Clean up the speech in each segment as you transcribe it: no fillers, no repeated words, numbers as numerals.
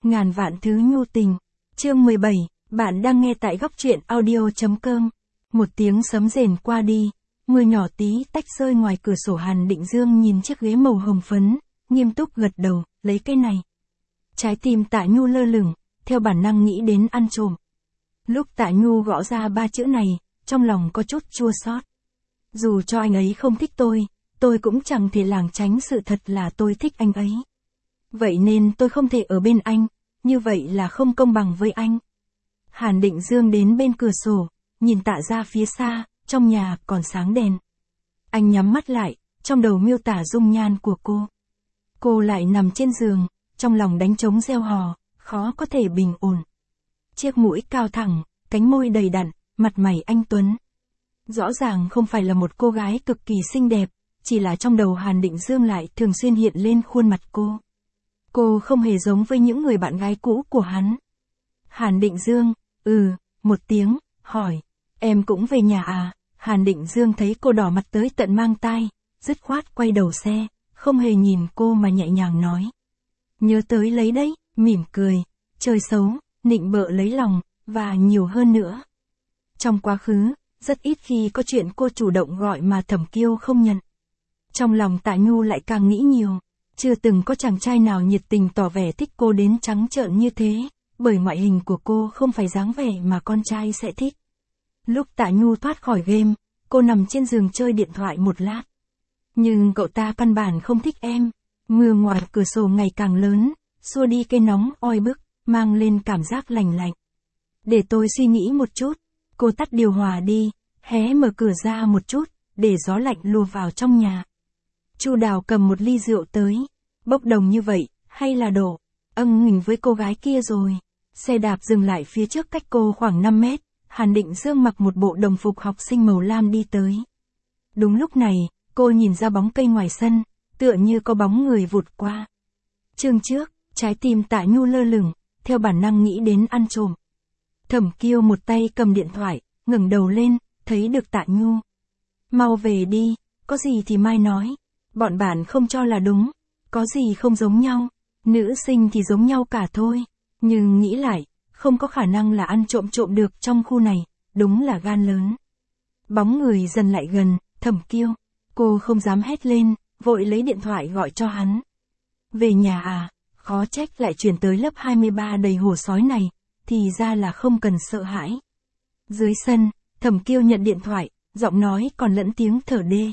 Ngàn vạn thứ nhu tình. Chương 17, bạn đang nghe tại góc truyện audio.com. Một tiếng sấm rền qua đi, mưa nhỏ tí tách rơi ngoài cửa sổ. Hàn Định Dương nhìn chiếc ghế màu hồng phấn, nghiêm túc gật đầu, lấy cái này. Trái tim Tạ Nhu lơ lửng, theo bản năng nghĩ đến ăn trộm. Lúc Tạ Nhu gõ ra 3 chữ này, trong lòng có chút chua xót. Dù cho anh ấy không thích tôi cũng chẳng thể lảng tránh sự thật là tôi thích anh ấy. Vậy nên tôi không thể ở bên anh, như vậy là không công bằng với anh. Hàn Định Dương đến bên cửa sổ, nhìn Tạ ra phía xa, trong nhà còn sáng đèn. Anh nhắm mắt lại, trong đầu miêu tả dung nhan của cô. Cô lại nằm trên giường, trong lòng đánh trống reo hò, khó có thể bình ổn. Chiếc mũi cao thẳng, cánh môi đầy đặn, mặt mày anh tuấn. Rõ ràng không phải là một cô gái cực kỳ xinh đẹp, chỉ là trong đầu Hàn Định Dương lại thường xuyên hiện lên khuôn mặt cô. Cô không hề giống với những người bạn gái cũ của hắn. Hàn Định Dương, một tiếng, hỏi, em cũng về nhà à? Hàn Định Dương thấy cô đỏ mặt tới tận mang tai, dứt khoát quay đầu xe, không hề nhìn cô mà nhẹ nhàng nói. Nhớ tới lấy đấy, mỉm cười, chơi xấu, nịnh bợ lấy lòng, và nhiều hơn nữa. Trong quá khứ, rất ít khi có chuyện cô chủ động gọi mà Thẩm Kiêu không nhận. Trong lòng Tạ Nhu lại càng nghĩ nhiều, chưa từng có chàng trai nào nhiệt tình tỏ vẻ thích cô đến trắng trợn như thế, bởi ngoại hình của cô không phải dáng vẻ mà con trai sẽ thích. Lúc Tạ Nhu thoát khỏi game, cô nằm trên giường chơi điện thoại một lát. Nhưng cậu ta căn bản không thích em. Mưa ngoài cửa sổ ngày càng lớn, xua đi cái nóng oi bức, mang lên cảm giác lành lạnh. Để tôi suy nghĩ một chút. Cô tắt điều hòa đi, hé mở cửa ra một chút, để gió lạnh lùa vào trong nhà. Chu Đào cầm một ly rượu tới. Bốc đồng như vậy, hay là đổ? Nghình với cô gái kia rồi. Xe đạp dừng lại phía trước cách cô khoảng 5 mét. Hàn Định Dương mặc một bộ đồng phục học sinh màu lam đi tới. Đúng lúc này, cô nhìn ra bóng cây ngoài sân, tựa như có bóng người vụt qua. Chương trước, trái tim Tạ Nhu lơ lửng, theo bản năng nghĩ đến ăn trộm. Thẩm Kiêu một tay cầm điện thoại, ngẩng đầu lên, thấy được Tạ Nhu. Mau về đi, có gì thì mai nói. Bọn bạn không cho là đúng, có gì không giống nhau. Nữ sinh thì giống nhau cả thôi. Nhưng nghĩ lại, không có khả năng là ăn trộm được trong khu này, đúng là gan lớn. Bóng người dần lại gần, Thẩm Kiêu. Cô không dám hét lên, vội lấy điện thoại gọi cho hắn. Về nhà à, khó trách lại chuyển tới lớp 23 đầy hổ sói này, thì ra là không cần sợ hãi. Dưới sân, Thẩm Kiêu nhận điện thoại, giọng nói còn lẫn tiếng thở đê.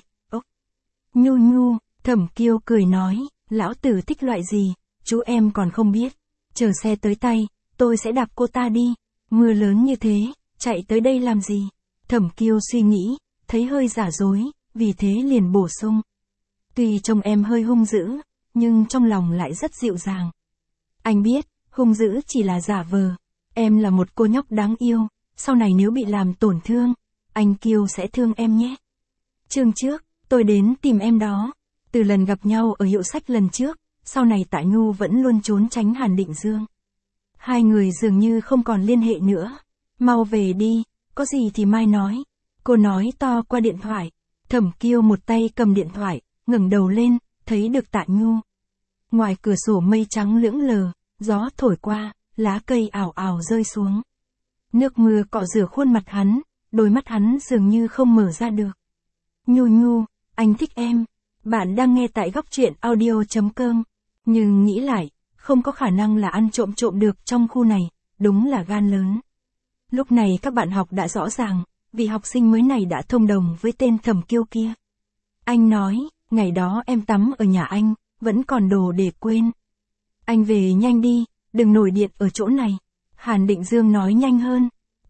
Nhu, Thẩm Kiêu cười nói, lão tử thích loại gì, chú em còn không biết. Chờ xe tới tay, tôi sẽ đạp cô ta đi. Mưa lớn như thế, chạy tới đây làm gì? Thẩm Kiêu suy nghĩ, thấy hơi giả dối, vì thế liền bổ sung. Tuy trông em hơi hung dữ, nhưng trong lòng lại rất dịu dàng. Anh biết, hung dữ chỉ là giả vờ. Em là một cô nhóc đáng yêu, sau này nếu bị làm tổn thương, anh Kiêu sẽ thương em nhé. Chương trước, tôi đến tìm em đó. Từ lần gặp nhau ở hiệu sách lần trước, sau này Tạ Nhu vẫn luôn trốn tránh Hàn Định Dương. Hai người dường như không còn liên hệ nữa. Mau về đi, có gì thì mai nói. Cô nói to qua điện thoại. Thẩm Kiêu một tay cầm điện thoại, ngẩng đầu lên, thấy được Tạ Nhu. Ngoài cửa sổ mây trắng lững lờ, gió thổi qua, lá cây ảo ảo rơi xuống. Nước mưa cọ rửa khuôn mặt hắn, đôi mắt hắn dường như không mở ra được. Nhu, anh thích em. Bạn đang nghe tại góc truyện audio.com. Nhưng nghĩ lại, không có khả năng là ăn trộm được trong khu này, đúng là gan lớn. Lúc này các bạn học đã rõ ràng, vị học sinh mới này đã thông đồng với tên Thẩm Kiêu kia. Anh nói, ngày đó em tắm ở nhà anh, vẫn còn đồ để quên. Anh về nhanh đi, đừng nổi điện ở chỗ này. Hàn Định Dương nói nhanh hơn.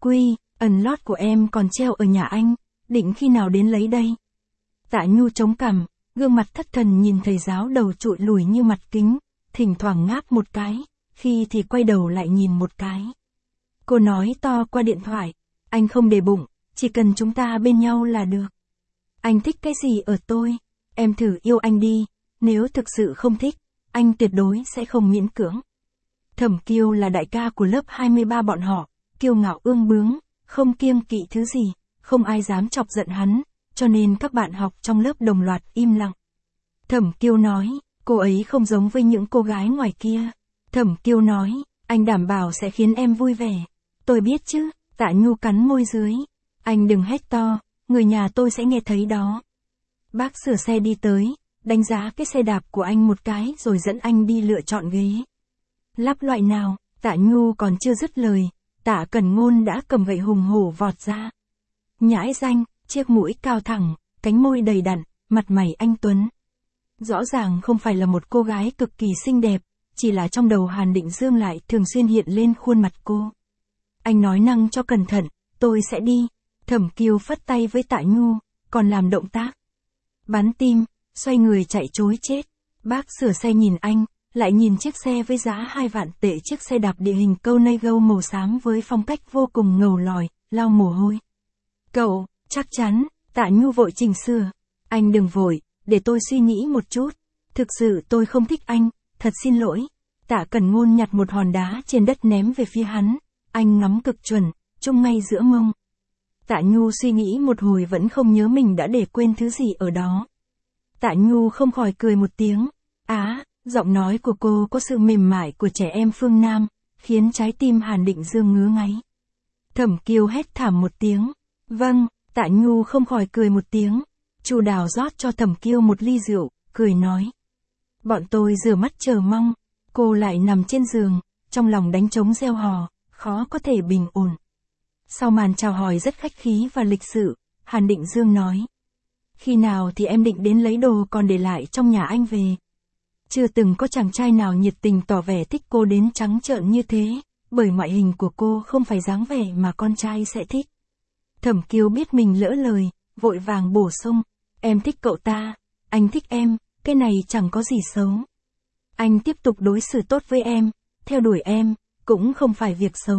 Ẩn lót của em còn treo ở nhà anh, định khi nào đến lấy đây? Tạ Nhu chống cằm, gương mặt thất thần nhìn thầy giáo đầu trụi lùi như mặt kính, thỉnh thoảng ngáp một cái, khi thì quay đầu lại nhìn một cái. Cô nói to qua điện thoại, anh không để bụng, chỉ cần chúng ta bên nhau là được. Anh thích cái gì ở tôi? Em thử yêu anh đi, nếu thực sự không thích, anh tuyệt đối sẽ không miễn cưỡng. Thẩm Kiêu là đại ca của lớp 23 bọn họ, kiêu ngạo ương bướng, không kiêng kỵ thứ gì, không ai dám chọc giận hắn, cho nên các bạn học trong lớp đồng loạt im lặng. Thẩm Kiêu nói, cô ấy không giống với những cô gái ngoài kia. Thẩm Kiêu nói, anh đảm bảo sẽ khiến em vui vẻ. Tôi biết chứ, Tạ Nhu cắn môi dưới. Anh đừng hét to, người nhà tôi sẽ nghe thấy đó. Bác sửa xe đi tới, đánh giá cái xe đạp của anh một cái rồi dẫn anh đi lựa chọn ghế. Lắp loại nào? Tạ Nhu còn chưa dứt lời, Tạ Cẩn Ngôn đã cầm gậy hùng hổ vọt ra. Nhãi danh, chiếc mũi cao thẳng, cánh môi đầy đặn, mặt mày anh tuấn. Rõ ràng không phải là một cô gái cực kỳ xinh đẹp, chỉ là trong đầu Hàn Định Dương lại thường xuyên hiện lên khuôn mặt cô. Anh nói năng cho cẩn thận, tôi sẽ đi. Thẩm Kiều phất tay với Tạ Nhu, còn làm động tác bắn tim, xoay người chạy trối chết. Bác sửa xe nhìn anh, lại nhìn chiếc xe với giá 2 vạn tệ, chiếc xe đạp địa hình Conago màu xám với phong cách vô cùng ngầu lòi, lau mồ hôi. Cậu, chắc chắn, Tạ Nhu vội chỉnh sửa. Anh đừng vội, để tôi suy nghĩ một chút. Thực sự tôi không thích anh, thật xin lỗi. Tạ Cẩn Ngôn nhặt một hòn đá trên đất ném về phía hắn. Anh ngắm cực chuẩn, trông ngay giữa mông. Tạ Nhu suy nghĩ một hồi vẫn không nhớ mình đã để quên thứ gì ở đó. Tạ Nhu không khỏi cười một tiếng. Giọng nói của cô có sự mềm mại của trẻ em phương Nam, khiến trái tim Hàn Định Dương ngứa ngáy. Thẩm Kiều hét thảm một tiếng. Vâng, Tạ Nhu không khỏi cười một tiếng. Chu Đào rót cho Thẩm Kiều một ly rượu, cười nói. Bọn tôi rửa mắt chờ mong. Cô lại nằm trên giường, trong lòng đánh trống reo hò, khó có thể bình ổn. Sau màn chào hỏi rất khách khí và lịch sự, Hàn Định Dương nói. Khi nào thì em định đến lấy đồ còn để lại trong nhà anh về? Chưa từng có chàng trai nào nhiệt tình tỏ vẻ thích cô đến trắng trợn như thế, bởi ngoại hình của cô không phải dáng vẻ mà con trai sẽ thích. Thẩm Kiều biết mình lỡ lời, vội vàng bổ sung. Em thích cậu ta, anh thích em, cái này chẳng có gì xấu. Anh tiếp tục đối xử tốt với em, theo đuổi em, cũng không phải việc xấu.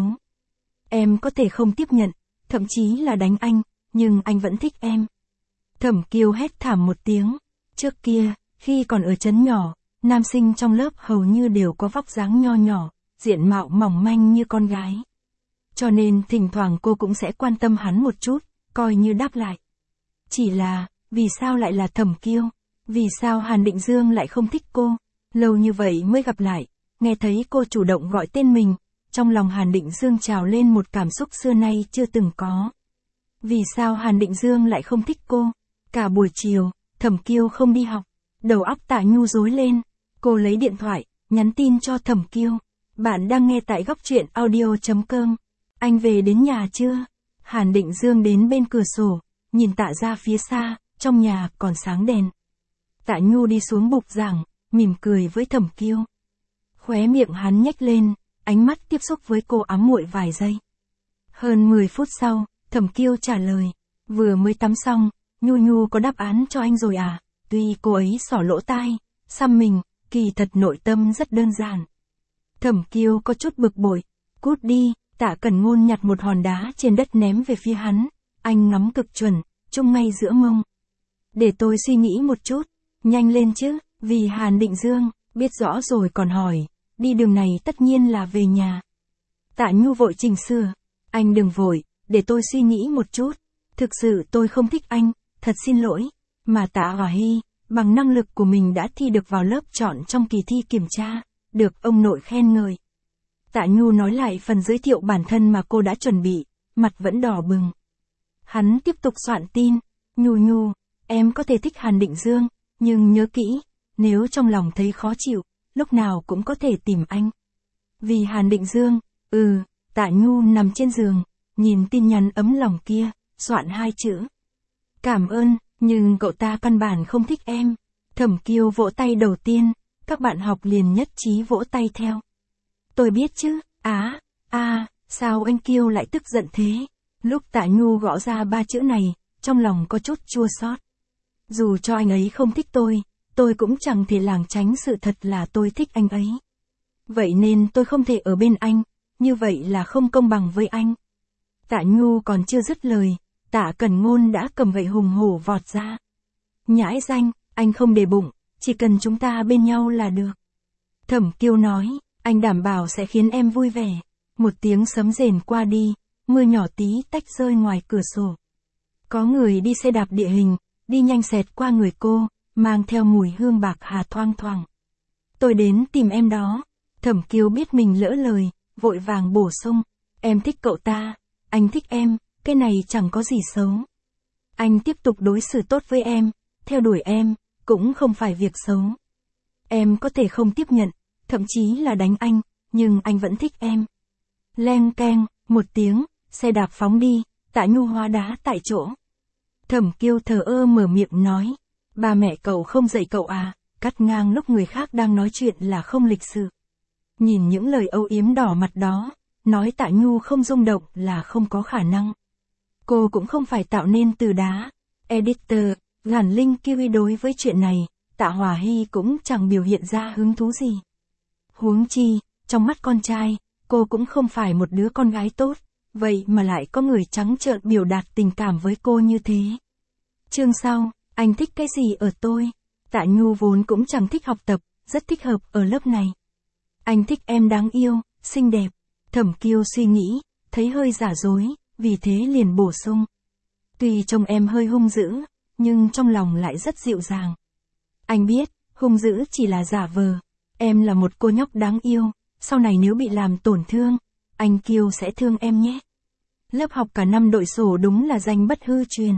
Em có thể không tiếp nhận, thậm chí là đánh anh, nhưng anh vẫn thích em. Thẩm Kiều hét thảm một tiếng. Trước kia, khi còn ở trấn nhỏ, nam sinh trong lớp hầu như đều có vóc dáng nho nhỏ, diện mạo mỏng manh như con gái. Cho nên thỉnh thoảng cô cũng sẽ quan tâm hắn một chút, coi như đáp lại. Chỉ là, vì sao lại là Thẩm Kiều? Vì sao Hàn Định Dương lại không thích cô? Lâu như vậy mới gặp lại, nghe thấy cô chủ động gọi tên mình, trong lòng Hàn Định Dương trào lên một cảm xúc xưa nay chưa từng có. Vì sao Hàn Định Dương lại không thích cô? Cả buổi chiều, Thẩm Kiều không đi học, đầu óc Tạ Nhu rối lên. Cô lấy điện thoại, nhắn tin cho Thẩm Kiều. Bạn đang nghe tại góc truyện audio.com. Anh về đến nhà chưa? Hàn Định Dương đến bên cửa sổ, nhìn Tạ ra phía xa, trong nhà còn sáng đèn. Tạ Nhu đi xuống bục giảng, mỉm cười với Thẩm Kiều. Khóe miệng hắn nhếch lên, ánh mắt tiếp xúc với cô ám muội vài giây. Hơn 10 phút sau, Thẩm Kiều trả lời. Vừa mới tắm xong, Nhu có đáp án cho anh rồi à? Tuy cô ấy xỏ lỗ tai, xăm mình, kỳ thật nội tâm rất đơn giản. Thẩm Kiều có chút bực bội. Cút đi, Tạ Cẩn Ngôn nhặt một hòn đá trên đất ném về phía hắn. Anh ngắm cực chuẩn, trông ngay giữa mông. Để tôi suy nghĩ một chút, nhanh lên chứ, vì Hàn Định Dương, biết rõ rồi còn hỏi, đi đường này tất nhiên là về nhà. Tạ Nhu vội chỉnh sửa. Anh đừng vội, để tôi suy nghĩ một chút. Thực sự tôi không thích anh, thật xin lỗi. Mà Tạ Hỏa Hy, bằng năng lực của mình đã thi được vào lớp chọn trong kỳ thi kiểm tra, được ông nội khen ngợi. Tạ Nhu nói lại phần giới thiệu bản thân mà cô đã chuẩn bị, mặt vẫn đỏ bừng. Hắn tiếp tục soạn tin. Nhu, em có thể thích Hàn Định Dương, nhưng nhớ kỹ, nếu trong lòng thấy khó chịu, lúc nào cũng có thể tìm anh. Vì Hàn Định Dương, Tạ Nhu nằm trên giường, nhìn tin nhắn ấm lòng kia, soạn 2 chữ. Cảm ơn, nhưng cậu ta căn bản không thích em. Thẩm Kiều vỗ tay đầu tiên, các bạn học liền nhất trí vỗ tay theo. Tôi biết chứ, sao anh Kiều lại tức giận thế? Lúc Tạ Nhu gõ ra 3 chữ này, trong lòng có chút chua xót. Dù cho anh ấy không thích tôi cũng chẳng thể lảng tránh sự thật là tôi thích anh ấy. Vậy nên tôi không thể ở bên anh, như vậy là không công bằng với anh. Tạ Nhu còn chưa dứt lời, Tạ Cẩn Ngôn đã cầm gậy hùng hổ vọt ra. Nhãi danh, anh không để bụng, chỉ cần chúng ta bên nhau là được. Thẩm Kiều nói, anh đảm bảo sẽ khiến em vui vẻ. Một tiếng sấm rền qua đi, mưa nhỏ tí tách rơi ngoài cửa sổ. Có người đi xe đạp địa hình, đi nhanh xẹt qua người cô, mang theo mùi hương bạc hà thoang thoảng. Tôi đến tìm em đó. Thẩm Kiều biết mình lỡ lời, vội vàng bổ sung. Em thích cậu ta, anh thích em, cái này chẳng có gì xấu. Anh tiếp tục đối xử tốt với em, theo đuổi em, cũng không phải việc xấu. Em có thể không tiếp nhận, thậm chí là đánh anh, nhưng anh vẫn thích em. Leng keng, một tiếng, xe đạp phóng đi, Tạ Nhu hóa đá tại chỗ. Thẩm Kiêu thờ ơ mở miệng nói. Ba mẹ cậu không dạy cậu à, cắt ngang lúc người khác đang nói chuyện là không lịch sự. Nhìn những lời âu yếm đỏ mặt đó, nói Tạ Nhu không rung động là không có khả năng. Cô cũng không phải tạo nên từ đá. Editor, Gản Linh Kiwi đối với chuyện này, Tạ Hỏa Hy cũng chẳng biểu hiện ra hứng thú gì. Huống chi, trong mắt con trai, cô cũng không phải một đứa con gái tốt, vậy mà lại có người trắng trợn biểu đạt tình cảm với cô như thế. Chương sau, anh thích cái gì ở tôi? Tạ Nhu vốn cũng chẳng thích học tập, rất thích hợp ở lớp này. Anh thích em đáng yêu, xinh đẹp. Thẩm Kiêu suy nghĩ, thấy hơi giả dối, vì thế liền bổ sung. Tuy trông em hơi hung dữ, nhưng trong lòng lại rất dịu dàng. Anh biết, hung dữ chỉ là giả vờ. Em là một cô nhóc đáng yêu, sau này nếu bị làm tổn thương, anh Kiêu sẽ thương em nhé. Lớp học cả năm đội sổ đúng là danh bất hư truyền.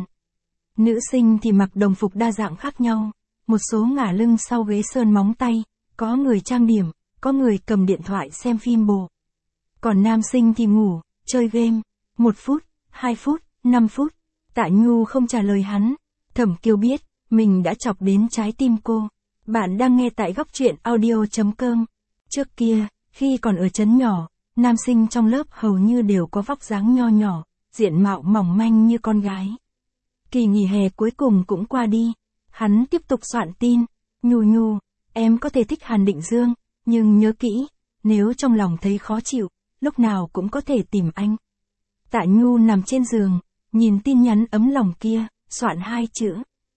Nữ sinh thì mặc đồng phục đa dạng khác nhau, một số ngả lưng sau ghế sơn móng tay, có người trang điểm, có người cầm điện thoại xem phim bồ. Còn nam sinh thì ngủ, chơi game, 1 phút, 2 phút, 5 phút. Tạ Nhu không trả lời hắn. Thẩm Kiêu biết, mình đã chọc đến trái tim cô. Bạn đang nghe tại góc truyện audio.com. Trước kia, khi còn ở trấn nhỏ, nam sinh trong lớp hầu như đều có vóc dáng nho nhỏ, diện mạo mỏng manh như con gái. Kỳ nghỉ hè cuối cùng cũng qua đi. Hắn tiếp tục soạn tin. Nhu, em có thể thích Hàn Định Dương, nhưng nhớ kỹ, nếu trong lòng thấy khó chịu, lúc nào cũng có thể tìm anh. Tạ Nhu nằm trên giường, nhìn tin nhắn ấm lòng kia, soạn 2 chữ.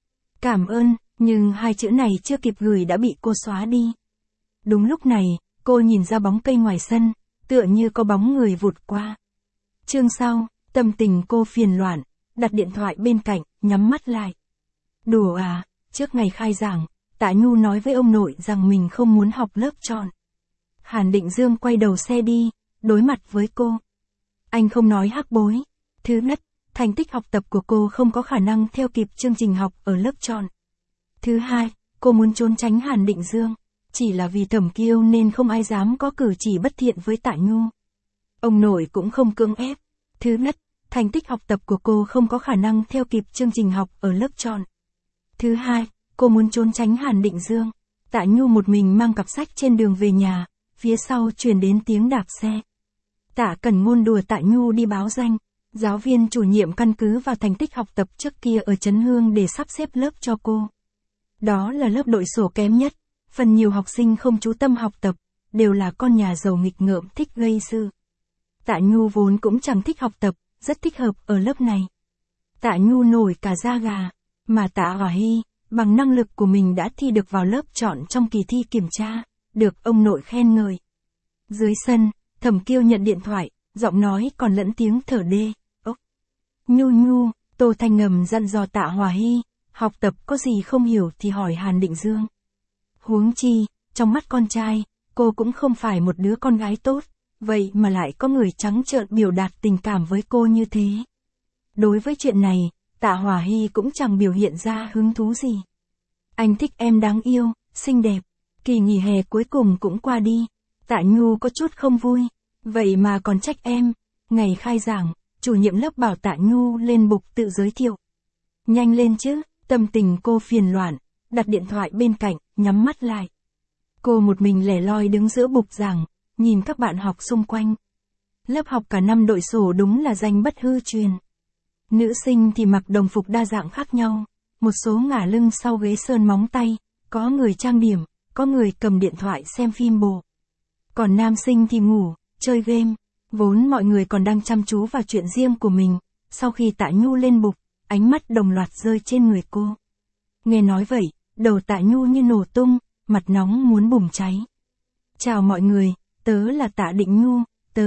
Cảm ơn, nhưng 2 chữ này chưa kịp gửi đã bị cô xóa đi. Đúng lúc này, cô nhìn ra bóng cây ngoài sân, tựa như có bóng người vụt qua. Chương sau, tâm tình cô phiền loạn, đặt điện thoại bên cạnh, nhắm mắt lại. Đùa à, trước ngày khai giảng, Tạ Nhu nói với ông nội rằng mình không muốn học lớp chọn. Hàn Định Dương quay đầu xe đi, đối mặt với cô. Anh không nói hắc bối. Thứ nhất, thành tích học tập của cô không có khả năng theo kịp chương trình học ở lớp chọn. Thứ hai, cô muốn trốn tránh Hàn Định Dương, chỉ là vì Thẩm Kiêu nên không ai dám có cử chỉ bất thiện với Tạ Nhu. Ông nội cũng không cưỡng ép. Thứ nhất, thành tích học tập của cô không có khả năng theo kịp chương trình học ở lớp chọn. Thứ hai, cô muốn trốn tránh Hàn Định Dương. Tạ Nhu một mình mang cặp sách trên đường về nhà, phía sau truyền đến tiếng đạp xe. Tạ Cẩn Ngôn đùa Tạ Nhu đi báo danh. Giáo viên chủ nhiệm căn cứ vào thành tích học tập trước kia ở Trấn Hương để sắp xếp lớp cho cô. Đó là lớp đội sổ kém nhất, phần nhiều học sinh không chú tâm học tập, đều là con nhà giàu nghịch ngợm thích gây sự. Tạ Nhu vốn cũng chẳng thích học tập, rất thích hợp ở lớp này. Tạ Nhu nổi cả da gà, mà Tạ Hỏa Hy, bằng năng lực của mình đã thi được vào lớp chọn trong kỳ thi kiểm tra, được ông nội khen ngợi. Dưới sân, Thẩm Kiêu nhận điện thoại, giọng nói còn lẫn tiếng thở đê. Ốc! Nhu, Tô Thanh ngầm dặn dò Tạ Hỏa Hy, học tập có gì không hiểu thì hỏi Hàn Định Dương. Huống chi, trong mắt con trai, cô cũng không phải một đứa con gái tốt, vậy mà lại có người trắng trợn biểu đạt tình cảm với cô như thế. Đối với chuyện này, Tạ Hỏa Hy cũng chẳng biểu hiện ra hứng thú gì. Anh thích em đáng yêu, xinh đẹp. Kỳ nghỉ hè cuối cùng cũng qua đi. Tạ Nhu có chút không vui, vậy mà còn trách em. Ngày khai giảng, chủ nhiệm lớp bảo Tạ Nhu lên bục tự giới thiệu. Nhanh lên chứ, tâm tình cô phiền loạn, đặt điện thoại bên cạnh, nhắm mắt lại. Cô một mình lẻ loi đứng giữa bục giảng, nhìn các bạn học xung quanh. Lớp học cả năm đội sổ đúng là danh bất hư truyền. Nữ sinh thì mặc đồng phục đa dạng khác nhau, một số ngả lưng sau ghế sơn móng tay, có người trang điểm, có người cầm điện thoại xem phim bồ. Còn nam sinh thì ngủ, chơi game, vốn mọi người còn đang chăm chú vào chuyện riêng của mình, sau khi Tạ Nhu lên bục, ánh mắt đồng loạt rơi trên người cô. Nghe nói vậy, đầu Tạ Nhu như nổ tung, mặt nóng muốn bùng cháy. Chào mọi người, tớ là Tạ Định Nhu,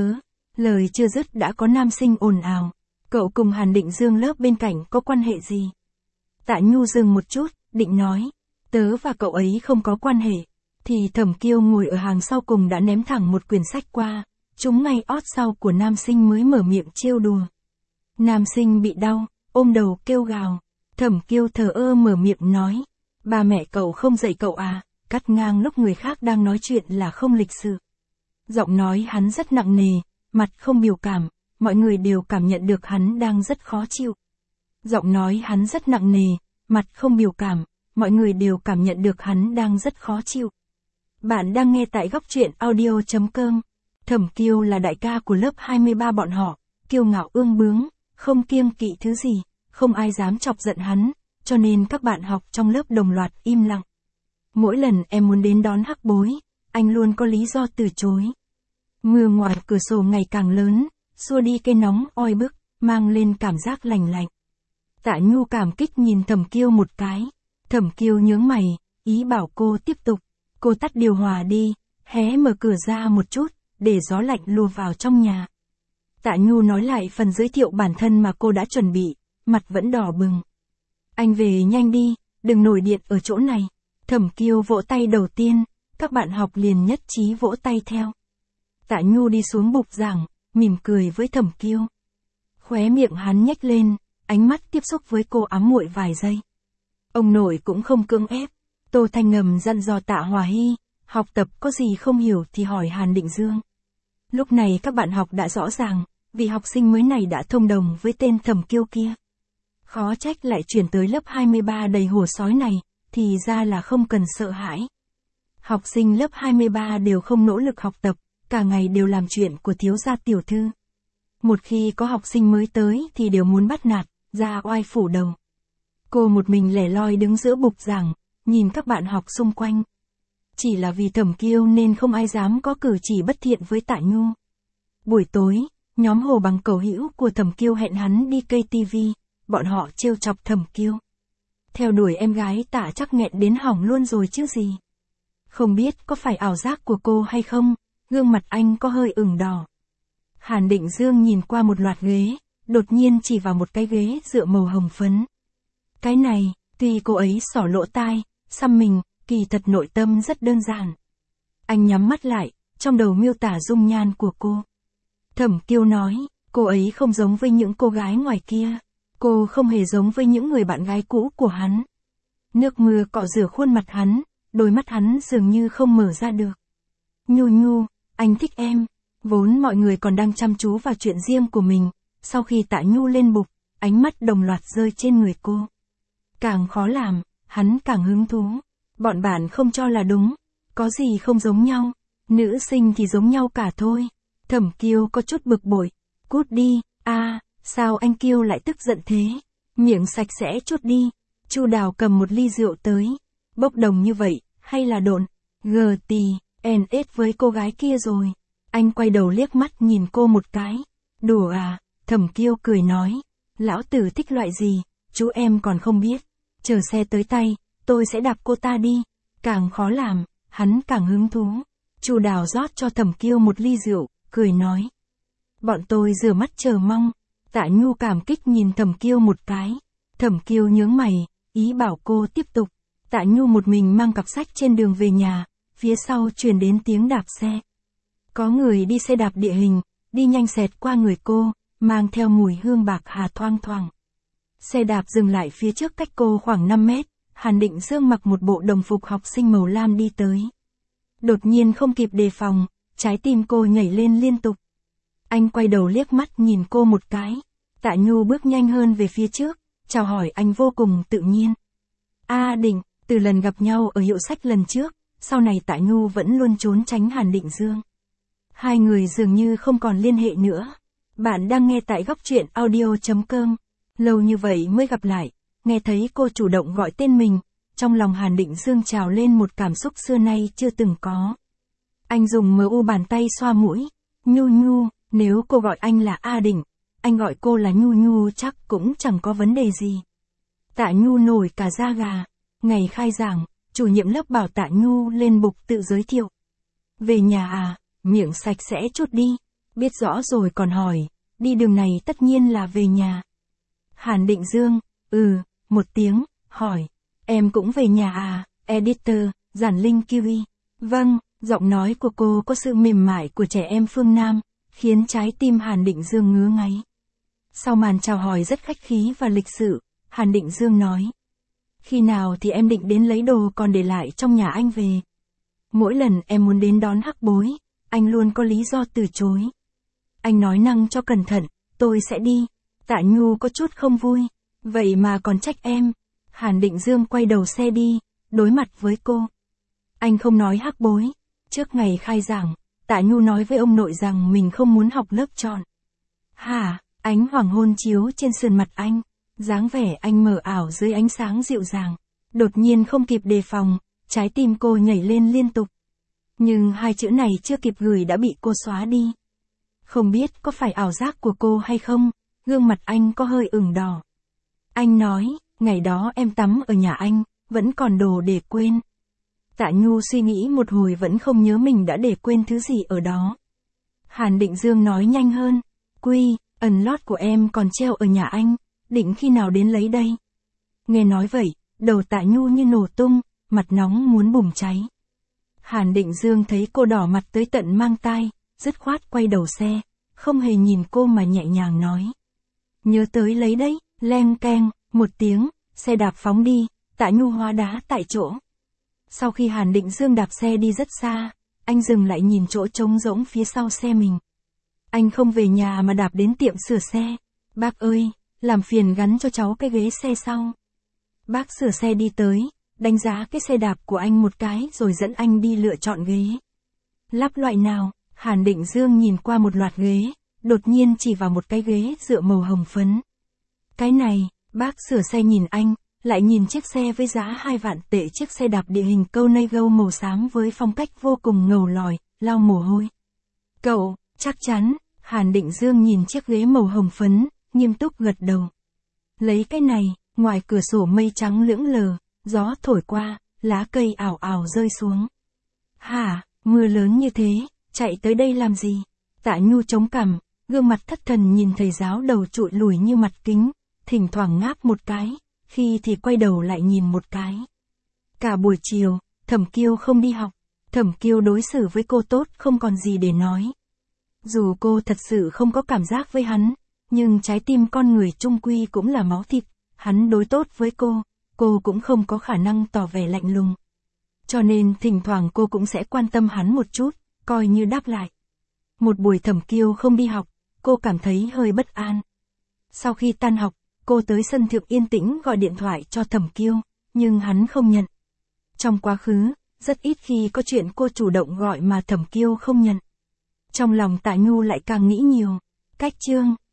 lời chưa dứt đã có nam sinh ồn ào. Cậu cùng Hàn Định Dương lớp bên cạnh có quan hệ gì? Tạ Nhu dừng một chút, định nói, tớ và cậu ấy không có quan hệ. Thì Thẩm Kiêu ngồi ở hàng sau cùng đã ném thẳng một quyển sách qua, trúng ngay ót sau của nam sinh mới mở miệng trêu đùa. Nam sinh bị đau, ôm đầu kêu gào. Thẩm Kiêu thờ ơ mở miệng nói, ba mẹ cậu không dạy cậu à, cắt ngang lúc người khác đang nói chuyện là không lịch sự. Giọng nói hắn rất nặng nề, mặt không biểu cảm, mọi người đều cảm nhận được hắn đang rất khó chịu. Giọng nói hắn rất nặng nề, mặt không biểu cảm, mọi người đều cảm nhận được hắn đang rất khó chịu. Bạn đang nghe tại góc truyện audio.com. Thẩm Kiêu là đại ca của lớp 23 bọn họ, kiêu ngạo ương bướng, không kiêng kỵ thứ gì, không ai dám chọc giận hắn, cho nên các bạn học trong lớp đồng loạt im lặng. Mỗi lần em muốn đến đón Hắc Bối, anh luôn có lý do từ chối. Mưa ngoài cửa sổ ngày càng lớn, xua đi cái nóng oi bức, mang lên cảm giác lành lạnh. Tạ Nhu cảm kích nhìn Thẩm Kiêu một cái. Thẩm Kiêu nhướng mày, ý bảo cô tiếp tục. Cô tắt điều hòa đi, hé mở cửa ra một chút, để gió lạnh lùa vào trong nhà. Tạ Nhu nói lại phần giới thiệu bản thân mà cô đã chuẩn bị, mặt vẫn đỏ bừng. Anh về nhanh đi, đừng nổi điện ở chỗ này. Thẩm Kiêu vỗ tay đầu tiên, các bạn học liền nhất trí vỗ tay theo. Tạ Nhu đi xuống bục giảng, mỉm cười với Thẩm Kiêu. Khóe miệng hắn nhếch lên, ánh mắt tiếp xúc với cô ám muội vài giây. Ông nội cũng không cưỡng ép. Tô Thanh ngầm dặn dò Tạ Hòa Hy, học tập có gì không hiểu thì hỏi Hàn Định Dương. Lúc này các bạn học đã rõ ràng, vị học sinh mới này đã thông đồng với tên Thẩm Kiêu kia. Khó trách lại chuyển tới lớp 23 đầy hổ sói này, thì ra là không cần sợ hãi. Học sinh lớp 23 đều không nỗ lực học tập, cả ngày đều làm chuyện của thiếu gia tiểu thư. Một khi có học sinh mới tới thì đều muốn bắt nạt, ra oai phủ đầu. Cô một mình lẻ loi đứng giữa bục giảng, nhìn các bạn học xung quanh. Chỉ là vì Thẩm Kiêu nên không ai dám có cử chỉ bất thiện với Tạ Nhu. Buổi tối, nhóm Hồ Bằng cầu hữu của Thẩm Kiêu hẹn hắn đi cây TV, bọn họ trêu chọc Thẩm Kiêu. Theo đuổi em gái Tạ chắc nghẹn đến hỏng luôn rồi chứ gì. Không biết có phải ảo giác của cô hay không, gương mặt anh có hơi ửng đỏ. Hàn Định Dương nhìn qua một loạt ghế, đột nhiên chỉ vào một cái ghế dựa màu hồng phấn. Cái này, tuy cô ấy xỏ lỗ tai, xăm mình, kỳ thật nội tâm rất đơn giản. Anh nhắm mắt lại, trong đầu miêu tả dung nhan của cô. Thẩm Kiêu nói, cô ấy không giống với những cô gái ngoài kia. Cô không hề giống với những người bạn gái cũ của hắn. Nước mưa cọ rửa khuôn mặt hắn, đôi mắt hắn dường như không mở ra được. Nhu Nhu, anh thích em. Vốn mọi người còn đang chăm chú vào chuyện riêng của mình, sau khi Tạ Nhu lên bục, ánh mắt đồng loạt rơi trên người cô. Càng khó làm, hắn càng hứng thú. Bọn bạn không cho là đúng, có gì không giống nhau, nữ sinh thì giống nhau cả thôi. Thẩm Kiêu có chút bực bội, cút đi, sao anh Kiêu lại tức giận thế, miệng sạch sẽ chút đi. Chu Đào cầm một ly rượu tới, bốc đồng như vậy, hay là độn, GTNS với cô gái kia rồi. Anh quay đầu liếc mắt nhìn cô một cái, đùa à, Thẩm Kiêu cười nói, lão tử thích loại gì, chú em còn không biết, chờ xe tới tay, tôi sẽ đạp cô ta đi. Càng khó làm, hắn càng hứng thú. Chu Đào rót cho Thẩm Kiêu một ly rượu, cười nói. Bọn tôi rửa mắt chờ mong. Tạ Nhu cảm kích nhìn Thẩm Kiêu một cái. Thẩm Kiêu nhướng mày, ý bảo cô tiếp tục. Tạ Nhu một mình mang cặp sách trên đường về nhà, phía sau truyền đến tiếng đạp xe. Có người đi xe đạp địa hình, đi nhanh xẹt qua người cô, mang theo mùi hương bạc hà thoang thoảng. Xe đạp dừng lại phía trước cách cô khoảng 5 mét, Hàn Định Dương mặc một bộ đồng phục học sinh màu lam đi tới. Đột nhiên không kịp đề phòng, trái tim cô nhảy lên liên tục. Anh quay đầu liếc mắt nhìn cô một cái. Tạ Nhu bước nhanh hơn về phía trước, chào hỏi anh vô cùng tự nhiên. Định, từ lần gặp nhau ở hiệu sách lần trước, sau này Tạ Nhu vẫn luôn trốn tránh Hàn Định Dương. Hai người dường như không còn liên hệ nữa. Bạn đang nghe tại góc truyện audio.com. Lâu như vậy mới gặp lại, nghe thấy cô chủ động gọi tên mình, trong lòng Hàn Định Dương trào lên một cảm xúc xưa nay chưa từng có. Anh dùng mu bàn tay xoa mũi. Nhu Nhu, nếu cô gọi anh là A Định, anh gọi cô là Nhu Nhu chắc cũng chẳng có vấn đề gì. Tạ Nhu nổi cả da gà. Ngày khai giảng, chủ nhiệm lớp bảo Tạ Nhu lên bục tự giới thiệu. Về nhà à, miệng sạch sẽ chút đi. Biết rõ rồi còn hỏi, đi đường này tất nhiên là về nhà. Hàn Định Dương, một tiếng, hỏi, em cũng về nhà à, editor, Giản Linh Kiwi. Vâng, Giọng nói của cô có sự mềm mại của trẻ em phương Nam, khiến trái tim Hàn Định Dương ngứa ngáy. Sau màn chào hỏi rất khách khí và lịch sự, Hàn Định Dương nói. Khi nào thì em định đến lấy đồ còn để lại trong nhà anh về? Mỗi lần em muốn đến đón Hắc Bối, anh luôn có lý do từ chối. Anh nói năng cho cẩn thận, tôi sẽ đi. Tạ Nhu có chút không vui. Vậy mà còn trách em. Hàn Định Dương quay đầu xe đi, đối mặt với cô. Anh không nói Hắc Bối. Trước ngày khai giảng, Tạ Nhu nói với ông nội rằng mình không muốn học lớp chọn. Hả? Ánh hoàng hôn chiếu trên sườn mặt anh. Dáng vẻ anh mờ ảo dưới ánh sáng dịu dàng. Đột nhiên không kịp đề phòng, trái tim cô nhảy lên liên tục. Nhưng hai chữ này chưa kịp gửi đã bị cô xóa đi. Không biết có phải ảo giác của cô hay không, gương mặt anh có hơi ửng đỏ. Anh nói, ngày đó em tắm ở nhà anh, vẫn còn đồ để quên. Tạ Nhu suy nghĩ một hồi vẫn không nhớ mình đã để quên thứ gì ở đó. Hàn Định Dương nói nhanh hơn, ẩn lót của em còn treo ở nhà anh, định khi nào đến lấy đây? Nghe nói vậy, đầu Tạ Nhu như nổ tung, mặt nóng muốn bùng cháy. Hàn Định Dương thấy cô đỏ mặt tới tận mang tai, dứt khoát quay đầu xe, không hề nhìn cô mà nhẹ nhàng nói. Nhớ tới lấy đấy, leng keng, một tiếng, xe đạp phóng đi, Tạ Nhu hóa đá tại chỗ. Sau khi Hàn Định Dương đạp xe đi rất xa, anh dừng lại nhìn chỗ trống rỗng phía sau xe mình. Anh không về nhà mà đạp đến tiệm sửa xe. Bác ơi, làm phiền gắn cho cháu cái ghế xe sau. Bác sửa xe đi tới, đánh giá cái xe đạp của anh một cái rồi dẫn anh đi lựa chọn ghế. Lắp loại nào? Hàn Định Dương nhìn qua một loạt ghế, đột nhiên chỉ vào một cái ghế dựa màu hồng phấn. Cái này, bác sửa xe nhìn anh, lại nhìn chiếc xe với giá 2 vạn tệ, chiếc xe đạp địa hình Conago màu xám với phong cách vô cùng ngầu lòi, lau mồ hôi. Cậu, chắc chắn, Hàn Định Dương nhìn chiếc ghế màu hồng phấn, nghiêm túc gật đầu. Lấy cái này, ngoài cửa sổ mây trắng lững lờ, gió thổi qua, lá cây ảo ảo rơi xuống. Hả, mưa lớn như thế, chạy tới đây làm gì? Tạ Nhu chống cằm, gương mặt thất thần nhìn thầy giáo đầu trụi lùi như mặt kính, thỉnh thoảng ngáp một cái, khi thì quay đầu lại nhìn một cái. Cả buổi chiều, Thẩm Kiêu không đi học, Thẩm Kiêu đối xử với cô tốt không còn gì để nói. Dù cô thật sự không có cảm giác với hắn, nhưng trái tim con người chung quy cũng là máu thịt, hắn đối tốt với cô cũng không có khả năng tỏ vẻ lạnh lùng. Cho nên thỉnh thoảng cô cũng sẽ quan tâm hắn một chút, coi như đáp lại. Một buổi Thẩm Kiêu không đi học, cô cảm thấy hơi bất an. Sau khi tan học, cô tới sân thượng yên tĩnh gọi điện thoại cho Thẩm Kiêu, nhưng hắn không nhận. Trong quá khứ, rất ít khi có chuyện cô chủ động gọi mà Thẩm Kiêu không nhận. Trong lòng Tạ Nhu lại càng nghĩ nhiều. Cách chương